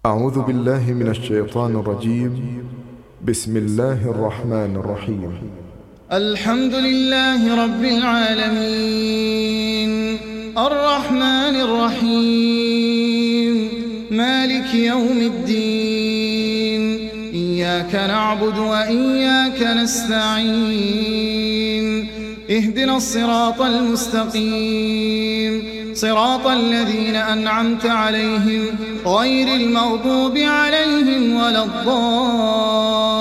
أعوذ بالله من الشيطان الرجيم. بسم الله الرحمن الرحيم. الحمد لله رب العالمين الرحمن الرحيم مالك يوم الدين. إياك نعبد وإياك نستعين. اهدنا الصراط المستقيم صراط الذين أنعمت عليهم غير المغضوب عليهم ولا الضالين.